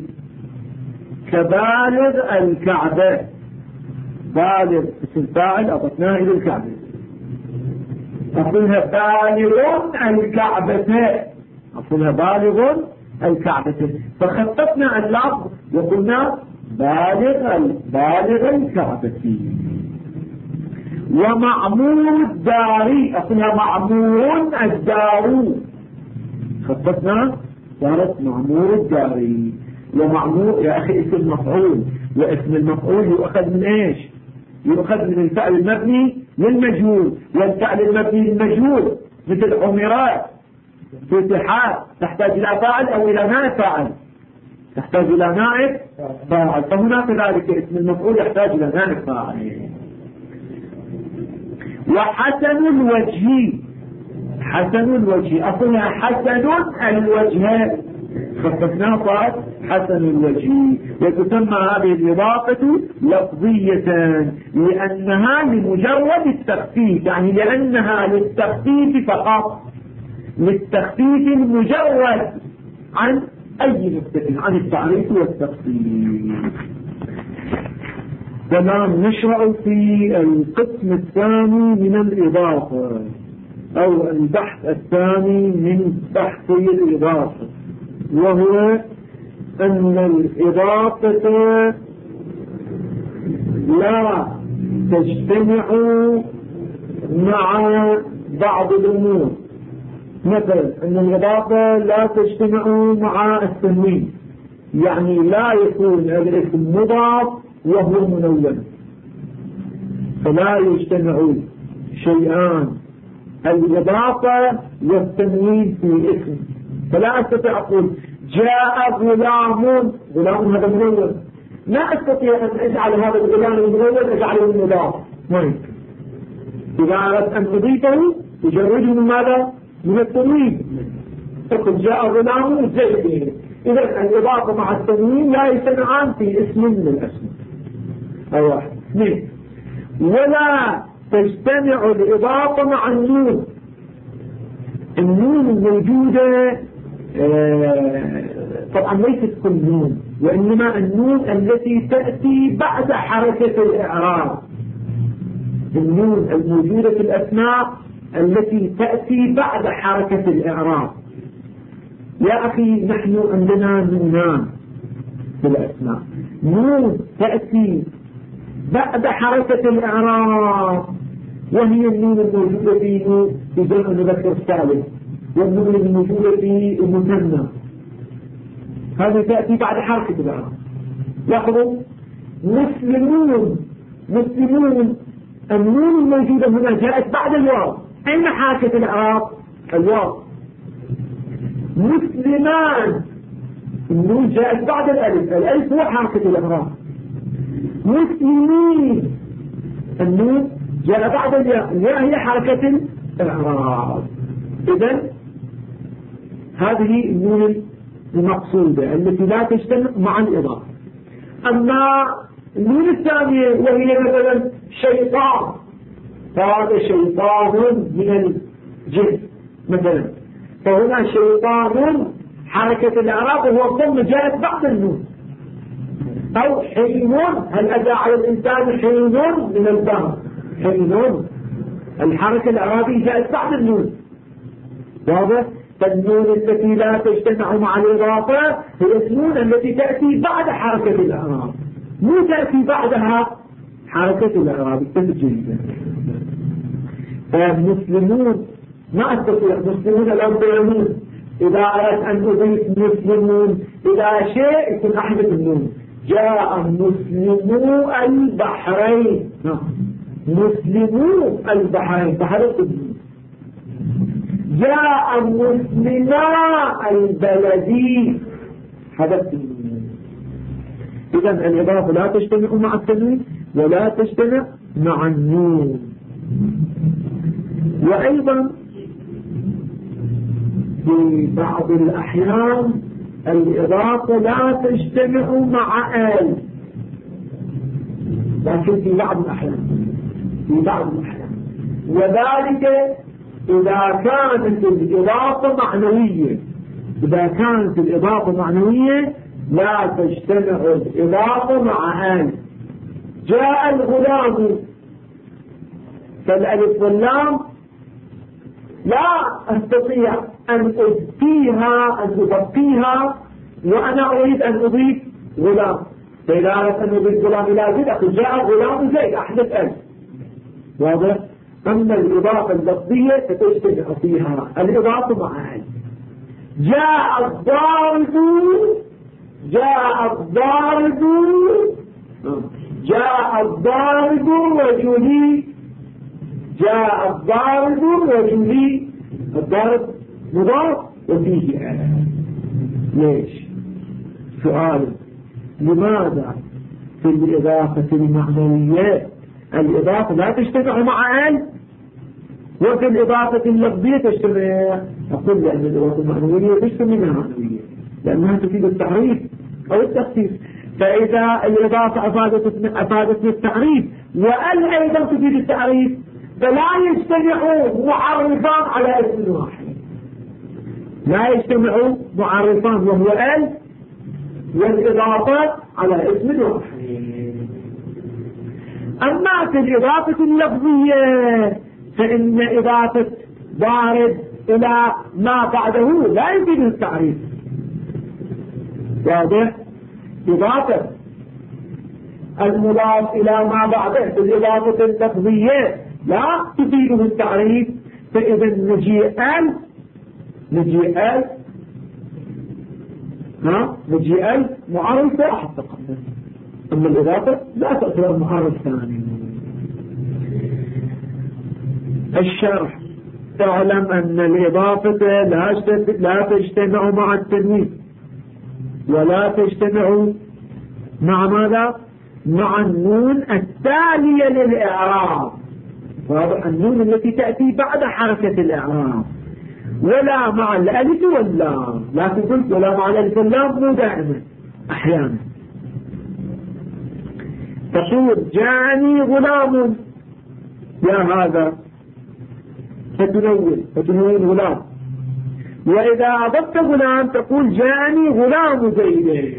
كبالغ الكعبة. بالغ اسم فاعل أضفناه إلى الكعبة، أقولها بالغ الكعبة، أقولها بالغ الكعبة، فخففنا اللفظ وقلنا بالغ الكعبة. ومعمول الداري، أقولها معمول الدار، خففنا صارت معمول الداري. ومعمول يا أخي اسم مفعول، واسم المفعول يؤخذ من إيش؟ يؤخذ من الفعل المبني للمجهول، والفعل المبني للمجهول مثل عمرات فتحات تحتاج إلى فاعل أو إلى نائب فاعل، تحتاج إلى نائب فاعل، فهنا كذلك اسم المفعول يحتاج إلى نائب فاعل. وحسن الوجه، حسن الوجه أصلها حسن الوجه، خففناها صارت حسن الوجه. وتسمى هذه الإضافة لفظية لأنها لمجرد التخفيف، يعني لأنها للتخفيف فقط، للتخفيف المجرد عن أي نقطة، عن التعريف والتخفيف. والآن نشرع في القسم الثاني من الإضافة أو البحث الثاني من بحث الإضافة، وهو أن الإضافة لا تجتمع مع بعض الأمور. مثلا أن الإضافة لا تجتمع مع التنوين، يعني لا يكون الاسم مضاف وهو منون، فلا يجتمع شيئان، الإضافة والتنوين في اسم. فلا أستطيع أقول جاء غلام، غلام هذا منون، لا أستطيع أن أجعل هذا الغلام المنون أجعله مضاف، إذا أردت أن أضيفه يجرده من ماذا؟ من التنوين. تقول جاء غلام زيد، إذا الإضافة مع التنوين لا يجتمعان في اسم من الأسماء. أو واحد اثنين، ولا تجتمع الإضافة مع النون. النون الموجودة طبعا ليست كل نون، وإنما النون التي تأتي بعد حركة الإعراب. النون الموجودة في الأسماء التي تأتي بعد حركة الإعراب. يا أخي نحن عندنا نونان في الأسماء، نون تأتي بعد حركة الإعراب وهي النون الموجودة في جمع المذكر السالم، والنون الموجودة في المثنى، هذه تأتي بعد حركة الإعراب. لاحظوا مسلمون، مسلمون النون الموجودة هنا جاءت بعد الواو، أين حركة الإعراب؟ الواو. مسلمان النون جاءت بعد الألف، الألف هو حركة الإعراب. مسلمين النون جاء بعد الياء، الياء هي حركة الإعراب. إذن هذه النون المقصودة التي لا تجتمع مع الإضافة. أما النون الثانية وهي مثلا شيطان، فهذا شيطان من الجن مثلا، فهنا شيطان حركة الإعراب وهو الضم جاءت بعد النون. أو حين، هل أتى على الإنسان حين من الباب، حين الحركة الإعرابية جاءت بعد النون، واضح؟ فالنون التي لا تجتمع مع الإضافة هي النون التي تأتي بعد حركة الإعراب، مو تأتي بعدها حركة الإعراب. جيدا. فالمسلمون ما أستطيع، مسلمون الأربعون، إذا أردت أن أضيف مسلمون إلى شيء يكون أحدث النون. جاء مسلمو البحرين، مسلمو البحرين فحدث النون. جاء مسلما البلدي حدث النون. إذن الإضافة لا تجتمع مع التنوين ولا تجتمع مع النون. وأيضا في بعض الأحيان الإضافة لا تجتمع مع آل، لكن في بعض الأحيان، وذلك إذا كانت الإضافة معنوية لا تجتمع الإضافة مع آل. جاء الغلام، فالألف واللام لا أستطيع أن أبقيها وأنا أريد أن أضيف غلام، فإذا أردت أن أضيف غلام إلى زيد أقول جاء غلام زيد أحدث ألف، واضح؟ أما الإضافة اللفظية ستجتمع فيها الإضافة مع ألف. جاء الضارب رجلي، الضارب مضاف وفيه آل. ليش؟ سؤال: لماذا في الإضافة المعنوية الإضافة لا تجتمع مع آل وفي الإضافة اللفظية تجتمع؟ أقول لأن الإضافة المعنوية تجتمع معنوية لأنها تفيد التعريف أو التخصيص، فإذا الإضافة أفادتني التعريف وأل أيضا تفيد التعريف فلا يجتمع معرفان على اسم واحد، لا يجتمع معرفان وهو أل والإضافة على اسم واحد. أما في الإضافة اللفظية فإن إضافة ضارب إلى ما بعده لا يفيد التعريف، واضح؟ إضافة المضاف إلى ما بعده في الإضافة اللفظية لا تفيده التعريف، فإذا نجيء معرفة أحد تقدم، أما الإضافة لا تأثير معرف ثاني. الشرح: تعلم أن الإضافة لا تجتمع مع التنوين ولا تجتمع مع ماذا؟ مع النون التالية للإعراب، واضح؟ النون التي تأتي بعد حركة الإعراب، ولا مع الألف واللام. لكن قلت ولا مع الألف واللام مو دائما، أحيانا. تقول جاءني غلام يا هذا، فتنون غلام، وإذا أضفت غلام تقول جاءني غلام زيد،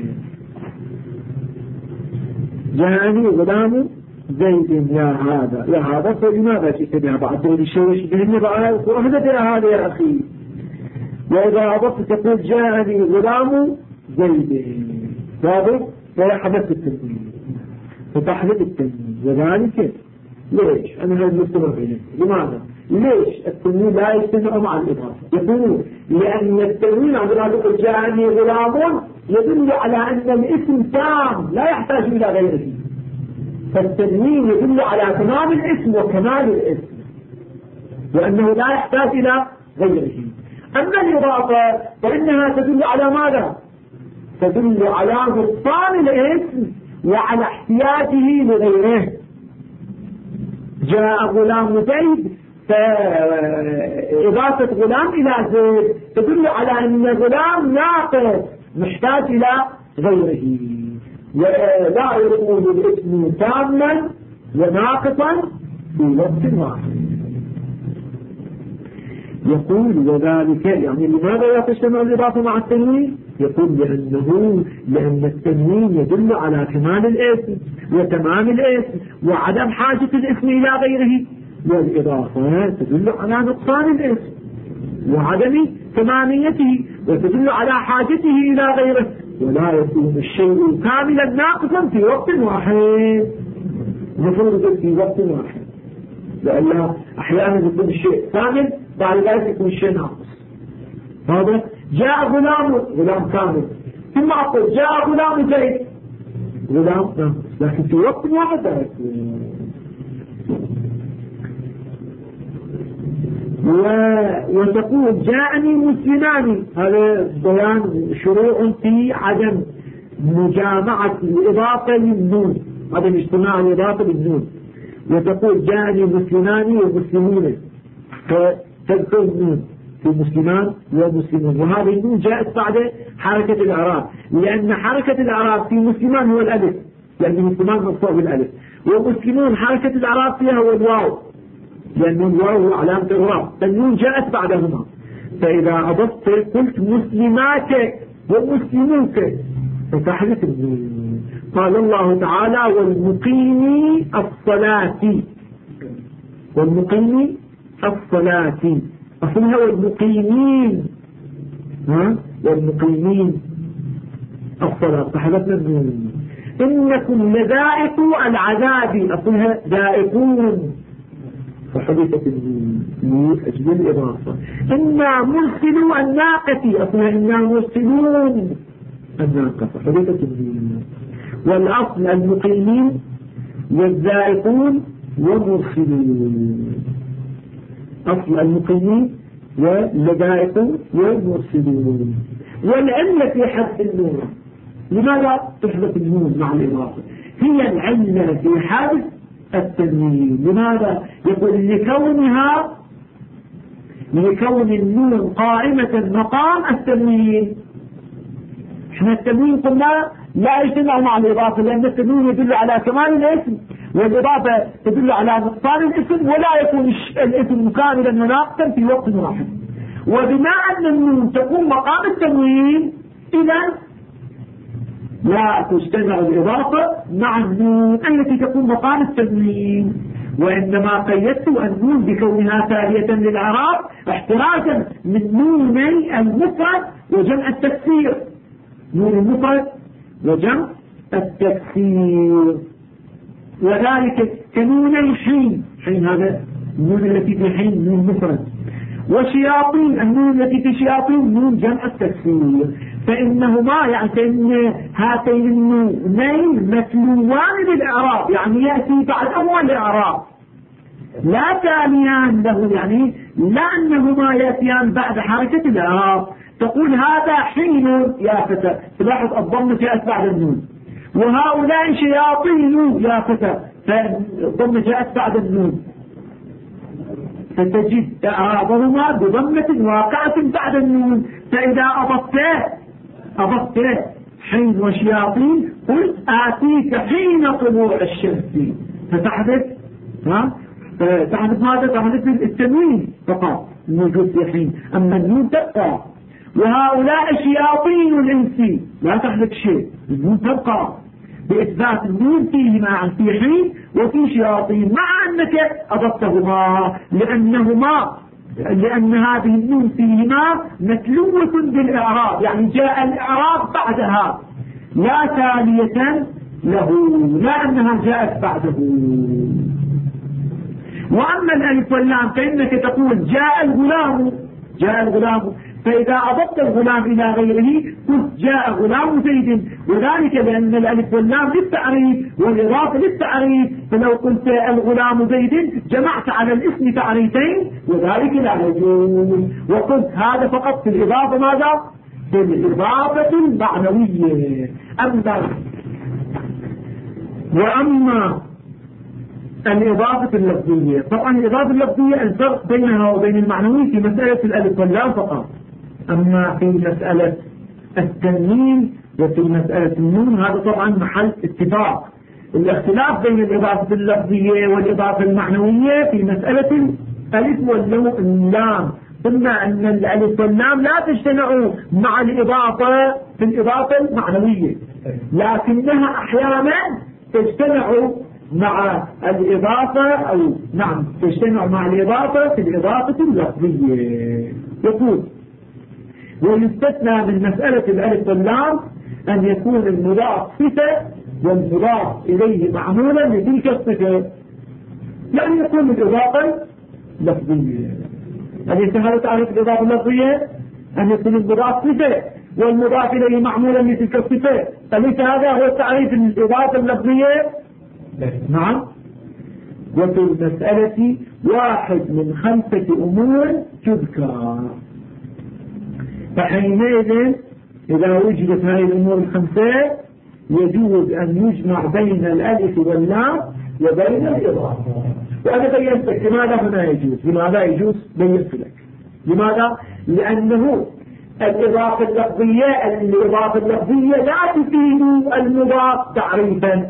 جاءني غلام زيد يا هذا فلماذا جئت بها بعد دول الشيء بهن بقى وهذا هذا يا أخي. وإذا أضفت تقول جاءني غلام زيد، واضح؟ فيحدث التنوين، فتحدث التنوين. وذلك ليش؟ أنا هذا مستمر فيه. لماذا؟ ليش التنوين لا يجتمع مع الإضافة؟ يقول لأن التنوين عندما تقول جاءني غلام يدل على أن الاسم تام لا يحتاج إلى غيره، فالتنوين يدل على تمام الاسم وكمال الاسم وأنه لا يحتاج إلى غيره. أما الإضافة فإنها تدل على ماذا؟ تدل على نقصان الاسم وعلى احتياجه لغيره. جاء غلام زيد، فإضافة غلام إلى زيد تدل على أن غلام ناقص محتاج إلى غيره، ولا يكون الاسم تاما وناقصا في وقت واحد. يقول وذلك يعني لماذا لا تجتمع الإضافة مع التنوين؟ يقول لأن التنوين يدل على كمال الاسم وتمام الاسم وعدم حاجة الاسم إلى غيره، والإضافة تدل على نقصان الاسم وعدم تماميته وتدل على حاجته إلى غيره، ولا يكون الشيء كاملا ناقصا في وقت واحد. مفروض في وقت واحد، لأن أحيانا يكون الشيء كامل بعد ذلك يكون الشيء ناقص. هذا جاء غلام كامل، ثم أقول جاء غلام زيد، غلام ناقص، لكن في وقت واحد لا يكون. وتقول جاءني مسلمان، هذا بيان شروع في عدم مجامعة الإضافة للنون، عدم اجتماع الإضافة للنون. وتقول جاءني مسلمان ومسلمون، فتذكر النون في مسلمان ومسلمون، وهذا النون جاءت بعد حركة الإعراب، لأن حركة الإعراب في مسلمان هو الألف، لأن مسلمان مرفوع بالألف، ومسلمون حركة الإعراب فيها هو الواو، لأن الواو هو علامة الإعراب، فالنون جاءت بعدهما. فإذا أضفت قلت مسلمات ومسلموك فتحدث النون. قال الله تعالى والمقيمي الصلاة، والمقيمي الصلاة، أصلها والمقيمين، والمقيمين الصلاة فحدثنا النون. إنكم لذائق العذاب، أصلها ذائقون فحدثت النون أجل الإضافة. إنا مرسلوا الناقة، أصلها إنا مرسلون الناقة فحدثت النون. والأصل المقيمين والذائقون ومرسلون، أصل المقيمين والذائقون ومرسلون. والعلة في حذف النون، لماذا تحذف النون مع الإضافة؟ هي العلة في حذف التنوين. لماذا؟ يقول لكون النون قائمة مقام التنوين. احنا التنوين قلنا لا يجتمع مع الإضافة، لأن التنوين يدل على كمال الاسم، والإضافة تدل على نقصان الاسم، ولا يكون الاسم كاملا مناقصا في وقت واحد. وبما أن النون تكون مقام التنوين إذا لا تجتمع الإضافة مع النون التي تكون مقام التنوين، وإنما قيدت النون بكونها تالية للإعراب احترازا من نوني المفرد وجمع التكسير، نون المفرد وجمع التكسير. وذلك كنون حين، حين هذا النون التي في حين نون مفرد، وشياطين النون التي في شياطين نون جمع التكسير. فإنهما يعني كأن هاتين النونين متلوان للإعراب، يعني يأتي بعد أول الإعراب لا تاليان له، يعني لا أنهما يأتيان بعد حركة الإعراب. تقول هذا حين يا فتى، تلاحظ الضمة جاءت بعد النون، وهؤلاء شياطين يا فتى، فالضمة جاءت بعد النون، فتجد إعرابهما بضمة واقعة بعد النون. فإذا أضفت حين وشياطين قل آتيك حين طلوع الشمس، فتحدث ماذا؟ تحدث التنوين فقط الموجود في حين، أما النون تبقى. وهؤلاء شياطين الإنس لا تحدث شيء، النون تبقى بإثبات النون فيهما في حين وفي شياطين، مع أنك أضفتهما لأن هذه النون فيهما متلوة بالإعراب، يعني جاء الإعراب بعدها لا تالية له، لا أنها جاءت بعده. وأما الألف واللام فإنك تقول جاء الغلام، فإذا أضفت الغلام إلى غيره قلت جاء غلام زيد، وذلك لأن الألف واللام للتعريف والإضافة للتعريف، فلو قلت الغلام زيد جمعت على الاسم تعريفين، وذلك لا يجوز. وقلت هذا فقط في الإضافة، ماذا؟ في الإضافة المعنوية. وأما الإضافة اللفظية، طبعا الإضافة اللفظية الفرق بينها وبين المعنوي في مسألة الألف واللام فقط، أما في مسألة التنوين وفي مسألة النون هذا طبعا محل اتفاق. الاختلاف بين الإضافة اللفظية والإضافة المعنوية في مسألة الألف واللام، قلنا أن الألف واللام لا تجتمع مع الإضافة في الإضافة المعنوية، لكنها أحيانا تجتمع مع الإضافة تجتمع مع الإضافة في الإضافة اللفظية. يقول ويستثنى من مسألة الألف واللام أن يكون المضاف صفة والمضاف إليه معمولا لتلك الصفة، يعني يكون الإضافة لفظية. أليس هذا تعريف الإضافة اللفظية؟ أن يكون المضاف صفة والمضاف إليه معمولا لتلك الصفة، أليس هذا هو تعريف الإضافة اللفظية؟ نعم. وفي المسألة واحد من 5 أمور تذكر، فحينئذ إذا وجدت هذه الأمور 5 يجوز أن يجمع بين الألف واللام وبين الإضافة. وأنا بينت لك لماذا هنا يجوز، لماذا يجوز بينت لك. لماذا؟ لأنه الإضافة اللفظية لا تفيد المضاف تعريفا.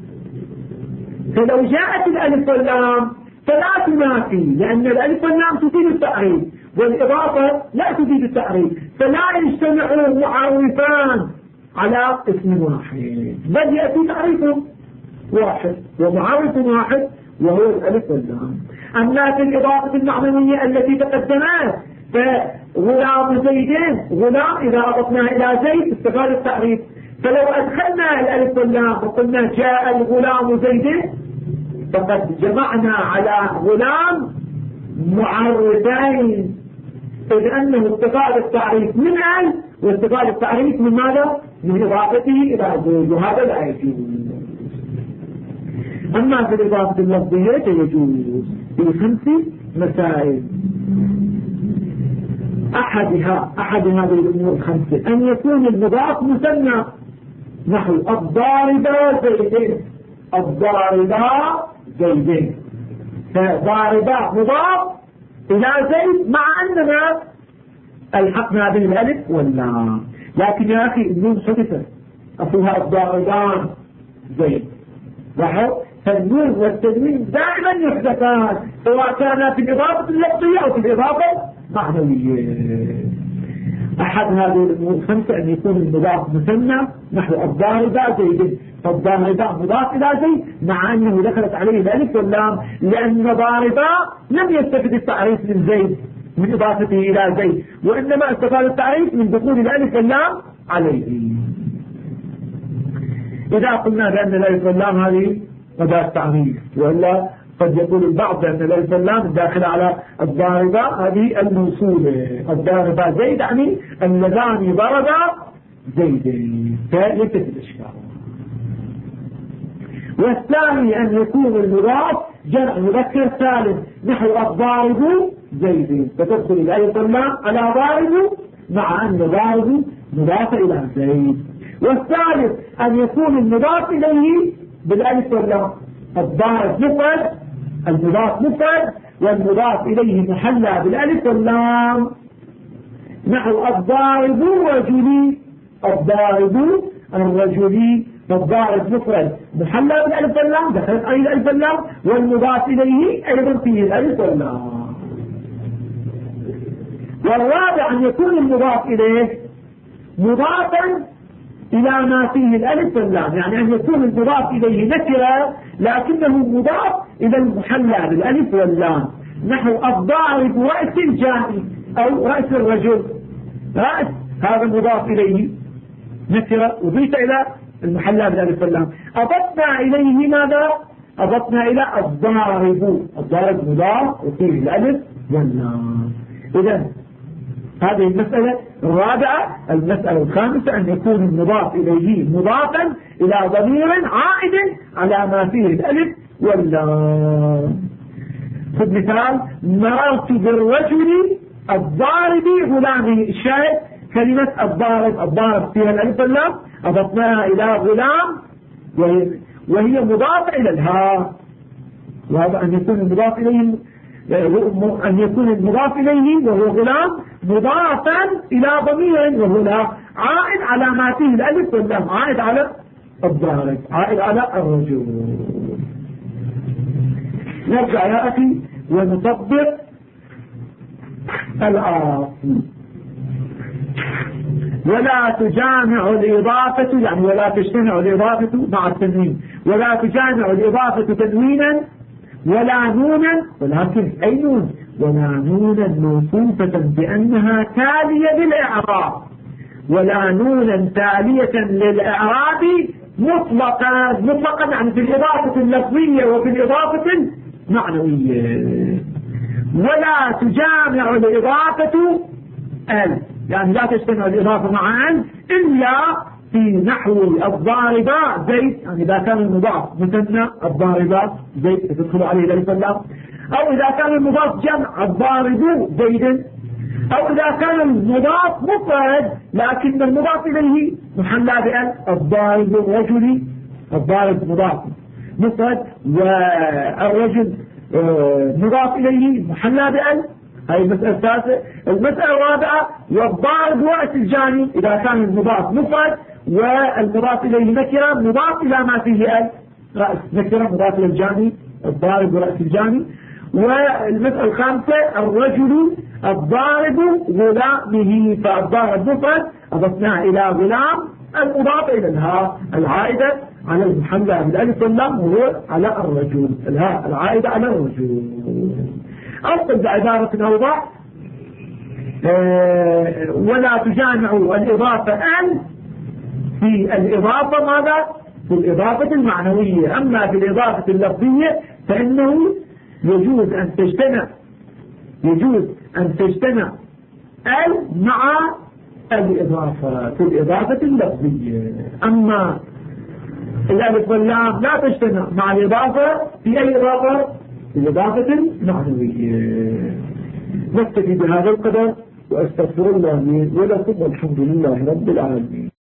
فلو جاءت الألف واللام فلا تنافي، لأن الألف واللام تفيد التعريف والإضافة لا تفيد التعريف، فلا يجتمع معرفان على اسم واحد، بل يأتي تعريف واحد ومعرف واحد وهو الألف واللام. أما في الإضافة المعنوية التي تقدمت فغلام زيدين، غلام إذا أضفناه إلى زيد استفاد التعريف، فلو أدخلنا الألف واللام وقلنا جاء الغلام زيدين فقد جمعنا على غلام معرفين، إذ أنه استفاد التعريف من ال واستفاد التعريف من ماذا؟ من إضافته إلى زيد، وهذا لا يجوز. أما في الإضافة اللفظية يجوز في 5 مسائل. أحد هذه الأمور 5 أن يكون المضاف مثنى، نحو الضاربة زيدين، الضاربة زيدين، فضاربة مضاف إلى زيد مع أننا الحقنا به الألف واللام، لكن يا أخي النون حدثت أصلها الضاربان زيد، فالنون والتنوين دائما يحدثان سواء كان في الإضافة اللفظية أو في الإضافة المعنوية. أحد هذه الأمور 5 أن يكون المضاف مثنى، نحو الضاربة زيد، فالضاربة مضاف إلى زيد مع أنه دخلت عليه الألف واللام، لأن ضاربة لم يستفد التعريف من زيد من إضافته إلى زيد، وإنما استفاد التعريف من دخول الألف واللام عليه. إذا قلنا بأن الألف واللام هذه أداة تعريف، وإلا قد يقول البعض بأن الألف واللام الداخلة على الضاربة هذه الموصولة، الضاربة زيد يعني اللذان ضربا زيد، فليست الإشكال. والثاني أن يكون المضاف جمع مذكر سالم، نحو الضارب زيد، فتدخل الألف واللام على ضارب مع أن ضارب مضاف إلى زيد. والثالث أن يكون المضاف إليه بالألف واللام، الضارب مفرد، المضاف مفرد، والمضاف إليه محلى بالألف واللام، نحو الضارب رجلي، الضارب الرجلي، فالضارب مفرد محلى بالألف واللام، دخلت عليه الألف واللام، والمضاف إليه أيضا فيه الألف واللام. والرابع أن يكون المضاف إليه مضافا إلى ما فيه الألف واللام، يعني أن يكون المضاف إليه نكرة لكنه مضاف إلى المحلى بالألف واللام، نحو الضارب رأس الجاني أو رأس الرجل، رأس هذا مضاف إليه نكرة وضيف إلى المحلى بالألف واللام، أضفنا إليه ماذا؟ أضفنا إلى الضارب مضاف وفيه الألف واللام. إذن هذه المسألة الرابعة. المسألة الخامسة أن يكون المضاف إليه مضافا إلى ضمير عائد على ما فيه الألف واللام. خذ مثال: مررت بالرجل الضارب غلامه، الشاهد كلمة الضارب فيها الألف واللام، أضفناها إلى غلام وهي مضافة إلى الهاء، وهذا أن يكون المضاف إليه وهو غلام مضافا إلى ضمير وهو لا عائد على ما فيه الألف واللام، عائد على الضارب، عائد على الرجل. نرجع يا أخي ونطبق الآن. ولا تجامع الإضافة، يعني ولا تجتمع الإضافة مع التنوين، ولا تجامع الإضافة تنوينا ولا نونا، ولكن أي نون؟ ولا نونا موصوفة بأنها تالية للإعراب، ولا نونا تالية للإعراب مطلقا يعني في الإضافة اللفظية وفي الإضافة المعنوية. ولا تجامع الإضافة يعني لا تجتمع الإضافة مع إلا في نحو الضاربة زيد، يعني إذا كان المضاف مثنى الضاربة زيد تدخل عليه الألف واللام، أو إذا كان المضاف جمع الضارب زيد، أو إذا كان المضاف مفرد لكن المضاف إليه محلى بأل، الضارب الرجل، الضارب مضاف مفرد والرجل مضاف إليه محلى بأل، هاي المسألة الثالثة. المسألة الرابعة والضارب رأس الجاني إذا كان المضاف مفرد والمضاف إليه نكرة مضاف إلى ما فيه رأس نكرة مضاف إلى الجاني الضارب رأس الجاني. والمسألة الخامسة الرجل الضارب غلامه، فالضارب مفرد أضفناه إلى غلام المضاف إلى الهاء العائدة على المحلى بالألف واللام وهو على الرجل، الهاء العائدة على الرجل. أصل بعبارة أوضح ولا تجامع الإضافة أن في الإضافة ماذا؟ في الإضافة المعنوية. أما في الإضافة اللفظية فإنه يجوز أن تجتمع ال مع الإضافة في الإضافة اللفظية. أما الألف واللام لا تجتمع مع الإضافة في أي إضافة؟ في الإضافة المعنوية. نكتفي بهذا القدر وأستغفر الله لي ولكم والحمد لله رب العالمين.